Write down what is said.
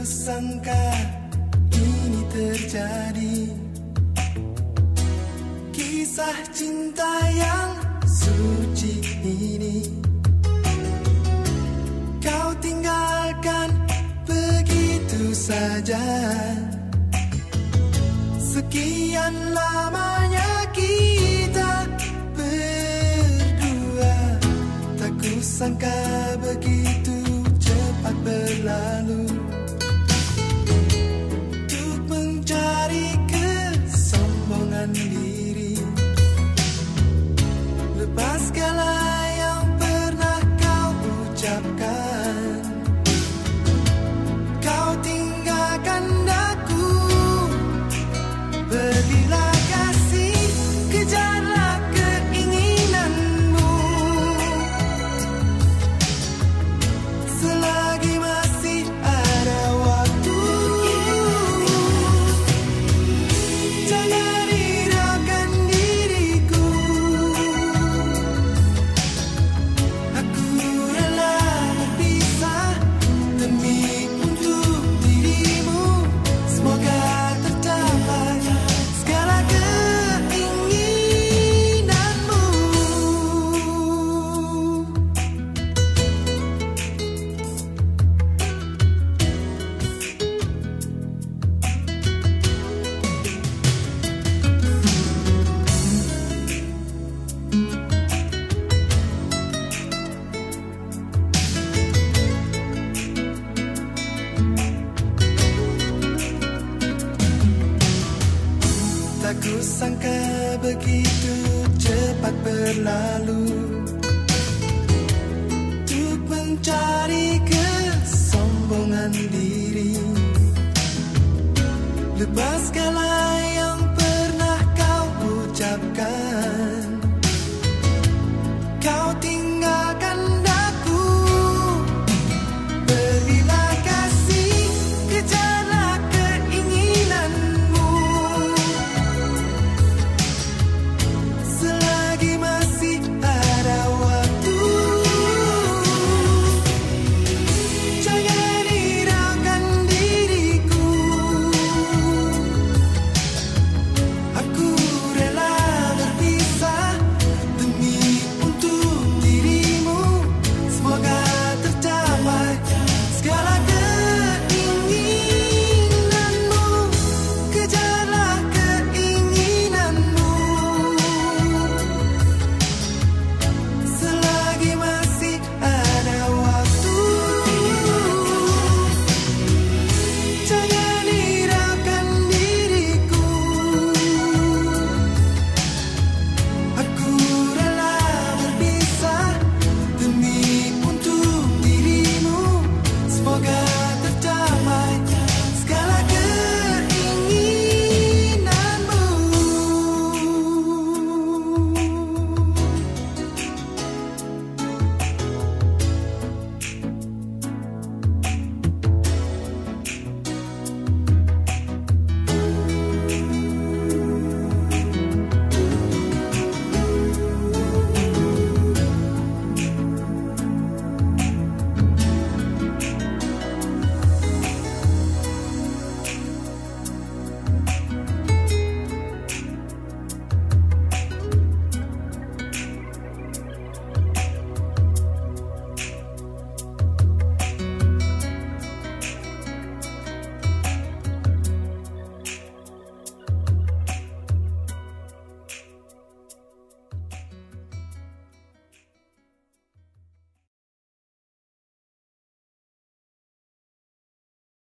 sangka ini terjadi, kisah cinta yang suci ini kau tinggalkan begitu saja. Sekian lamanya kita berdua, tak kusangka begitu cepat berlalu. Untuk mencari kesombongan diri, lepas segala yang pernah kau ucapkan, kau tinggalkan aku. Pergilah kasih, kejarlah keinginanmu. Selagi masih ada waktu, jangan hiraukan diriku. Aku rela berpisah demi untuk dirimu. Semoga tercapai segala keinginanmu. Tak kusangka begitu cepat berlalu. Untuk mencari kesombongan diri, lepas segala yang pernah kau ucapkan, kau tinggalkan